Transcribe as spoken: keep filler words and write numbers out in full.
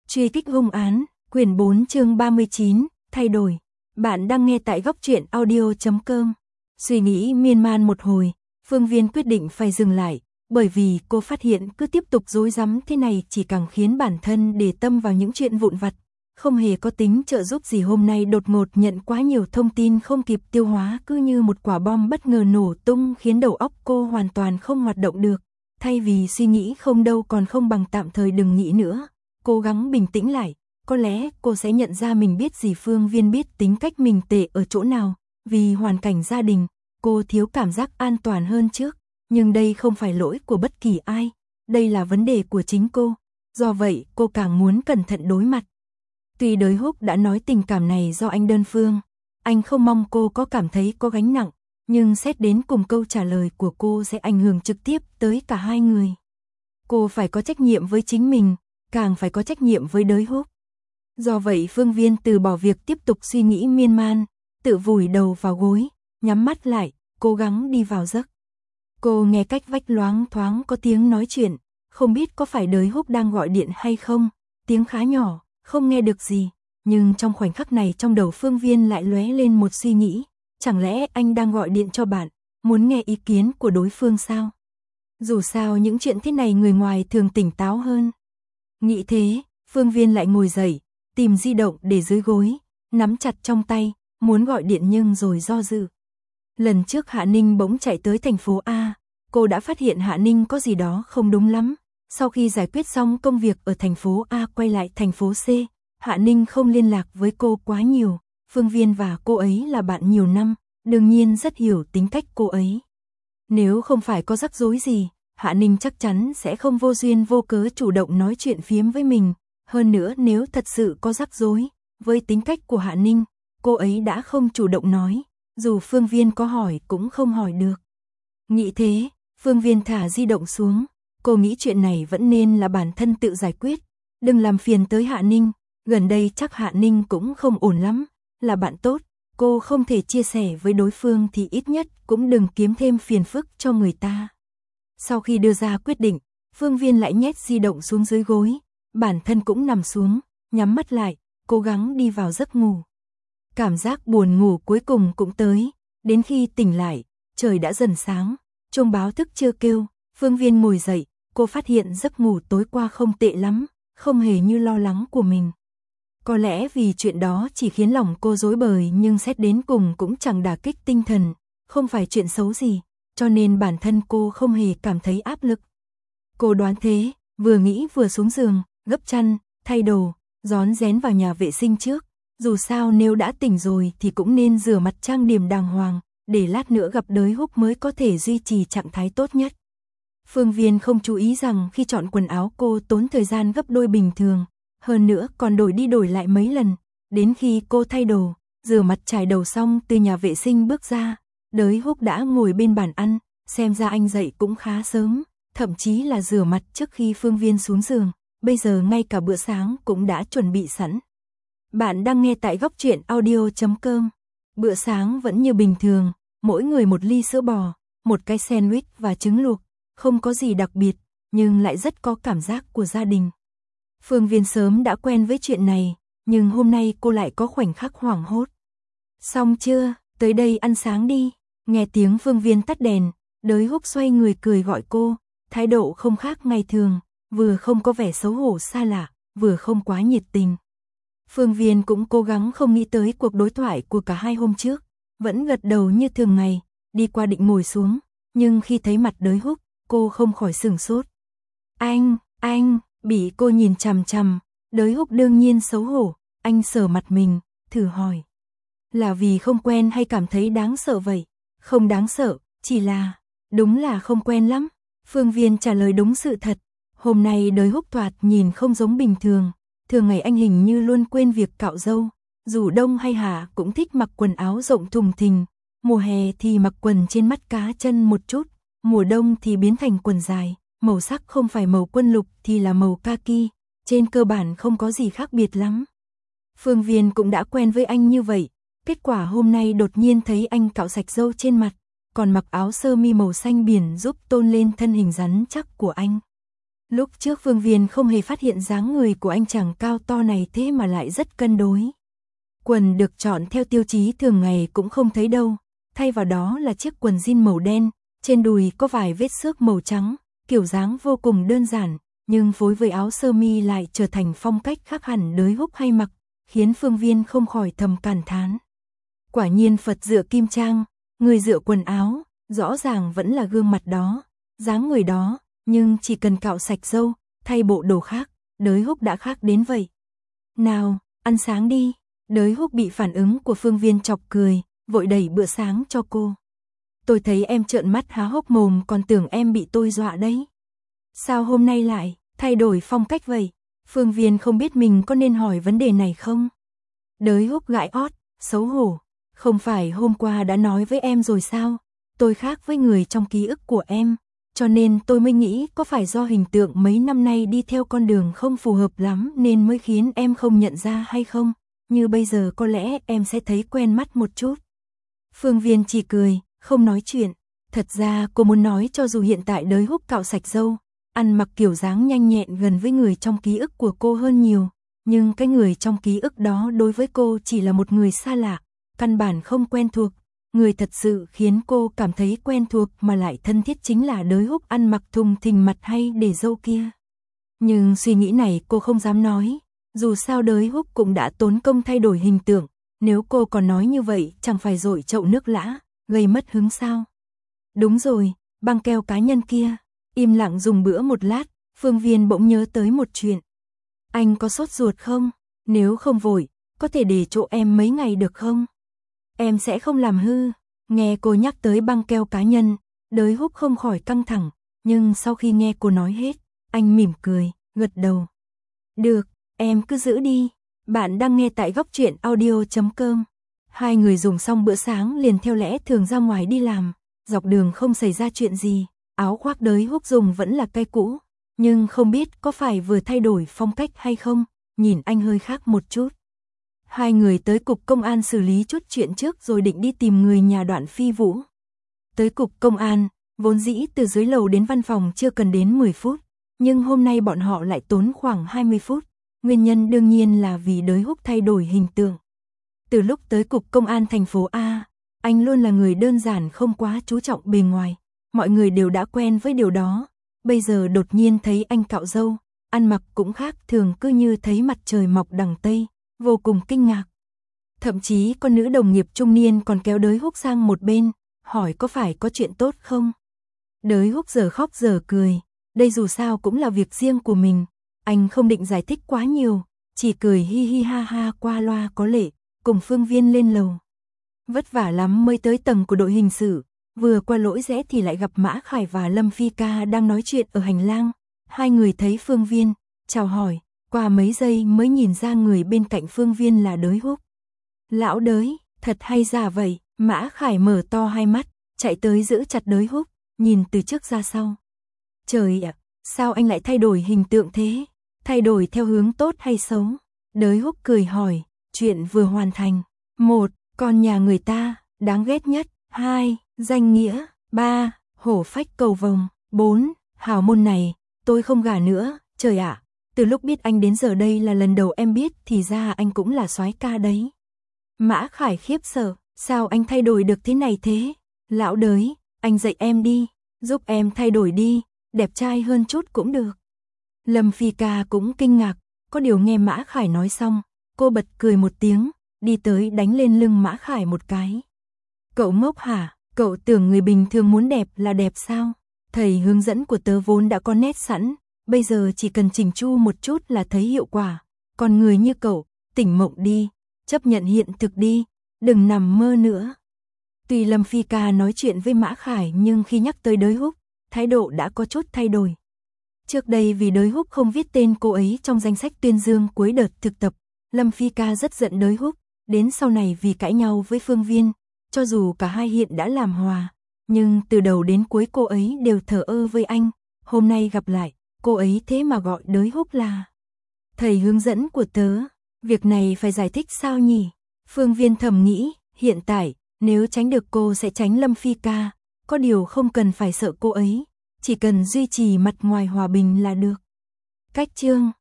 Truy kích hung án, quyển bốn chương ba mươi chín, thay đổi. Bạn đang nghe tại góc truyện audio chấm com. Suy nghĩ miên man một hồi, Phương Viên quyết định phải dừng lại, bởi vì cô phát hiện cứ tiếp tục rối rắm thế này chỉ càng khiến bản thân để tâm vào những chuyện vụn vặt, không hề có tính trợ giúp gì. Hôm nay đột ngột nhận quá nhiều thông tin không kịp tiêu hóa, cứ như một quả bom bất ngờ nổ tung khiến đầu óc cô hoàn toàn không hoạt động được. Thay vì suy nghĩ không đâu còn không bằng tạm thời đừng nghĩ nữa, cố gắng bình tĩnh lại, có lẽ cô sẽ nhận ra mình biết gì. Phương Viên biết tính cách mình tệ ở chỗ nào, vì hoàn cảnh gia đình, cô thiếu cảm giác an toàn hơn trước, nhưng đây không phải lỗi của bất kỳ ai, đây là vấn đề của chính cô, do vậy cô càng muốn cẩn thận đối mặt. Tuy Đới Húc đã nói tình cảm này do anh đơn phương, anh không mong cô có cảm thấy có gánh nặng, nhưng xét đến cùng câu trả lời của cô sẽ ảnh hưởng trực tiếp tới cả hai người. Cô phải có trách nhiệm với chính mình, càng phải có trách nhiệm với Đới Húc. Do vậy Phương Viên từ bỏ việc tiếp tục suy nghĩ miên man, tự vùi đầu vào gối, nhắm mắt lại, cố gắng đi vào giấc. Cô nghe cách vách loáng thoáng có tiếng nói chuyện, không biết có phải Đới Húc đang gọi điện hay không, tiếng khá nhỏ, không nghe được gì, nhưng trong khoảnh khắc này trong đầu Phương Viên lại lóe lên một suy nghĩ, chẳng lẽ anh đang gọi điện cho bạn, muốn nghe ý kiến của đối phương sao? Dù sao những chuyện thế này người ngoài thường tỉnh táo hơn. Nghĩ thế, Phương Viên lại ngồi dậy, tìm di động để dưới gối, nắm chặt trong tay, muốn gọi điện nhưng rồi do dự. Lần trước Hạ Ninh bỗng chạy tới thành phố A, cô đã phát hiện Hạ Ninh có gì đó không đúng lắm. Sau khi giải quyết xong công việc ở thành phố A quay lại thành phố C, Hạ Ninh không liên lạc với cô quá nhiều. Phương Viên và cô ấy là bạn nhiều năm, đương nhiên rất hiểu tính cách cô ấy. Nếu không phải có rắc rối gì, Hạ Ninh chắc chắn sẽ không vô duyên vô cớ chủ động nói chuyện phiếm với mình. Hơn nữa nếu thật sự có rắc rối, với tính cách của Hạ Ninh, cô ấy đã không chủ động nói, dù Phương Viên có hỏi cũng không hỏi được. Nghĩ thế, Phương Viên thả di động xuống, cô nghĩ chuyện này vẫn nên là bản thân tự giải quyết, đừng làm phiền tới Hạ Ninh, gần đây chắc Hạ Ninh cũng không ổn lắm, là bạn tốt, cô không thể chia sẻ với đối phương thì ít nhất cũng đừng kiếm thêm phiền phức cho người ta. Sau khi đưa ra quyết định, Phương Viên lại nhét di động xuống dưới gối, bản thân cũng nằm xuống, nhắm mắt lại, cố gắng đi vào giấc ngủ. Cảm giác buồn ngủ cuối cùng cũng tới, đến khi tỉnh lại, trời đã dần sáng, chuông báo thức chưa kêu, Phương Viên ngồi dậy, cô phát hiện giấc ngủ tối qua không tệ lắm, không hề như lo lắng của mình. Có lẽ vì chuyện đó chỉ khiến lòng cô rối bời nhưng xét đến cùng cũng chẳng đả kích tinh thần, không phải chuyện xấu gì, cho nên bản thân cô không hề cảm thấy áp lực. Cô đoán thế, vừa nghĩ vừa xuống giường, gấp chăn, thay đồ, rón rén vào nhà vệ sinh trước. Dù sao nếu đã tỉnh rồi thì cũng nên rửa mặt trang điểm đàng hoàng, để lát nữa gặp Đới Húc mới có thể duy trì trạng thái tốt nhất. Phương Viên không chú ý rằng khi chọn quần áo cô tốn thời gian gấp đôi bình thường, hơn nữa còn đổi đi đổi lại mấy lần. Đến khi cô thay đồ, rửa mặt chải đầu xong từ nhà vệ sinh bước ra, Đới Húc đã ngồi bên bàn ăn, xem ra anh dậy cũng khá sớm, thậm chí là rửa mặt trước khi Phương Viên xuống giường, bây giờ ngay cả bữa sáng cũng đã chuẩn bị sẵn. Bạn đang nghe tại góc truyện audio chấm com. Bữa sáng vẫn như bình thường, mỗi người một ly sữa bò, một cái sandwich và trứng luộc, không có gì đặc biệt, nhưng lại rất có cảm giác của gia đình. Phương Viên sớm đã quen với chuyện này, nhưng hôm nay cô lại có khoảnh khắc hoảng hốt. Xong chưa, tới đây ăn sáng đi. Nghe tiếng Phương Viên tắt đèn, Đới Húc xoay người cười gọi cô, thái độ không khác ngày thường, vừa không có vẻ xấu hổ xa lạ, vừa không quá nhiệt tình. Phương Viên cũng cố gắng không nghĩ tới cuộc đối thoại của cả hai hôm trước, vẫn gật đầu như thường ngày, đi qua định ngồi xuống, nhưng khi thấy mặt Đới Húc, cô không khỏi sửng sốt. Anh, anh, bị cô nhìn chằm chằm, Đới Húc đương nhiên xấu hổ, anh sờ mặt mình, thử hỏi. Là vì không quen hay cảm thấy đáng sợ vậy? Không đáng sợ, chỉ là, đúng là không quen lắm. Phương Viên trả lời đúng sự thật, hôm nay Đới Húc thoạt nhìn không giống bình thường. Thường ngày anh hình như luôn quên việc cạo râu, dù đông hay hạ cũng thích mặc quần áo rộng thùng thình, mùa hè thì mặc quần trên mắt cá chân một chút, mùa đông thì biến thành quần dài, màu sắc không phải màu quân lục thì là màu kaki, trên cơ bản không có gì khác biệt lắm. Phương Viên cũng đã quen với anh như vậy, kết quả hôm nay đột nhiên thấy anh cạo sạch râu trên mặt, còn mặc áo sơ mi màu xanh biển giúp tôn lên thân hình rắn chắc của anh. Lúc trước Phương Viên không hề phát hiện dáng người của anh chàng cao to này thế mà lại rất cân đối. Quần được chọn theo tiêu chí thường ngày cũng không thấy đâu, thay vào đó là chiếc quần jean màu đen, trên đùi có vài vết xước màu trắng, kiểu dáng vô cùng đơn giản, nhưng phối với áo sơ mi lại trở thành phong cách khác hẳn Đới Húc hay mặc, khiến Phương Viên không khỏi thầm cảm thán. Quả nhiên Phật dựa kim trang, người dựa quần áo, rõ ràng vẫn là gương mặt đó, dáng người đó, nhưng chỉ cần cạo sạch râu, thay bộ đồ khác, Đới Húc đã khác đến vậy. Nào, ăn sáng đi. Đới Húc bị phản ứng của Phương Viên chọc cười, vội đẩy bữa sáng cho cô. Tôi thấy em trợn mắt há hốc mồm còn tưởng em bị tôi dọa đấy. Sao hôm nay lại thay đổi phong cách vậy? Phương Viên không biết mình có nên hỏi vấn đề này không? Đới Húc gãi ót, xấu hổ. Không phải hôm qua đã nói với em rồi sao? Tôi khác với người trong ký ức của em, cho nên tôi mới nghĩ có phải do hình tượng mấy năm nay đi theo con đường không phù hợp lắm nên mới khiến em không nhận ra hay không? Như bây giờ có lẽ em sẽ thấy quen mắt một chút. Phương Viên chỉ cười, không nói chuyện. Thật ra cô muốn nói cho dù hiện tại Đới Húc cạo sạch râu, ăn mặc kiểu dáng nhanh nhẹn gần với người trong ký ức của cô hơn nhiều, nhưng cái người trong ký ức đó đối với cô chỉ là một người xa lạ, căn bản không quen thuộc. Người thật sự khiến cô cảm thấy quen thuộc mà lại thân thiết chính là Đới Húc ăn mặc thùng thình mặt hay để râu kia. Nhưng suy nghĩ này cô không dám nói. Dù sao Đới Húc cũng đã tốn công thay đổi hình tượng, nếu cô còn nói như vậy chẳng phải dội chậu nước lã, gây mất hứng sao. Đúng rồi, băng keo cá nhân kia. Im lặng dùng bữa một lát, Phương Viên bỗng nhớ tới một chuyện. Anh có sốt ruột không? Nếu không vội, có thể để chỗ em mấy ngày được không? Em sẽ không làm hư. Nghe cô nhắc tới băng keo cá nhân, Đới Húc không khỏi căng thẳng, nhưng sau khi nghe cô nói hết, anh mỉm cười, gật đầu. Được. Em cứ giữ đi. Bạn đang nghe tại góc truyện audio chấm com. Hai người dùng xong bữa sáng liền theo lẽ thường ra ngoài đi làm. Dọc đường không xảy ra chuyện gì. Áo khoác Đới Húc dùng vẫn là cái cũ. Nhưng không biết có phải vừa thay đổi phong cách hay không. Nhìn anh hơi khác một chút. Hai người tới cục công an xử lý chút chuyện trước rồi định đi tìm người nhà Đoạn Phi Vũ. Tới cục công an, vốn dĩ từ dưới lầu đến văn phòng chưa cần đến mười phút. Nhưng hôm nay bọn họ lại tốn khoảng hai mươi phút. Nguyên nhân đương nhiên là vì Đới Húc thay đổi hình tượng. Từ lúc tới cục công an thành phố A, anh luôn là người đơn giản không quá chú trọng bề ngoài. Mọi người đều đã quen với điều đó. Bây giờ đột nhiên thấy anh cạo râu, ăn mặc cũng khác thường cứ như thấy mặt trời mọc đằng Tây, vô cùng kinh ngạc. Thậm chí con nữ đồng nghiệp trung niên còn kéo Đới Húc sang một bên, hỏi có phải có chuyện tốt không? Đới Húc giờ khóc giờ cười, đây dù sao cũng là việc riêng của mình. Anh không định giải thích quá nhiều, chỉ cười hi hi ha ha qua loa có lệ, cùng Phương Viên lên lầu. Vất vả lắm mới tới tầng của đội hình sự, vừa qua lỗi rẽ thì lại gặp Mã Khải và Lâm Phi Ca đang nói chuyện ở hành lang. Hai người thấy Phương Viên, chào hỏi, qua mấy giây mới nhìn ra người bên cạnh Phương Viên là Đới Húc. Lão Đới, thật hay giả vậy, Mã Khải mở to hai mắt, chạy tới giữ chặt Đới Húc, nhìn từ trước ra sau. Trời ạ, sao anh lại thay đổi hình tượng thế? Thay đổi theo hướng tốt hay xấu? Đới Húc cười hỏi, chuyện vừa hoàn thành. Một, con nhà người ta, đáng ghét nhất. Hai, danh nghĩa. Ba, hổ phách cầu vồng. Bốn, hào môn này, tôi không gả nữa. Trời ạ, từ lúc biết anh đến giờ đây là lần đầu em biết thì ra anh cũng là soái ca đấy. Mã Khải khiếp sợ, sao anh thay đổi được thế này thế? Lão Đới, anh dạy em đi, giúp em thay đổi đi, đẹp trai hơn chút cũng được. Lâm Phi Ca cũng kinh ngạc, có điều nghe Mã Khải nói xong, cô bật cười một tiếng, đi tới đánh lên lưng Mã Khải một cái. Cậu ngốc hả, cậu tưởng người bình thường muốn đẹp là đẹp sao? Thầy hướng dẫn của tớ vốn đã có nét sẵn, bây giờ chỉ cần chỉnh chu một chút là thấy hiệu quả. Còn người như cậu, tỉnh mộng đi, chấp nhận hiện thực đi, đừng nằm mơ nữa. Tuy Lâm Phi Ca nói chuyện với Mã Khải nhưng khi nhắc tới Đới Húc, thái độ đã có chút thay đổi. Trước đây vì Đới Húc không viết tên cô ấy trong danh sách tuyên dương cuối đợt thực tập, Lâm Phi Ca rất giận Đới Húc, đến sau này vì cãi nhau với Phương Viên, cho dù cả hai hiện đã làm hòa, nhưng từ đầu đến cuối cô ấy đều thờ ơ với anh, hôm nay gặp lại, cô ấy thế mà gọi Đới Húc là thầy hướng dẫn của tớ, việc này phải giải thích sao nhỉ? Phương Viên thầm nghĩ, hiện tại, nếu tránh được cô sẽ tránh Lâm Phi Ca, có điều không cần phải sợ cô ấy, chỉ cần duy trì mặt ngoài hòa bình là được. Cách chương